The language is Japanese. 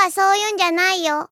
はそういうんじゃないよ。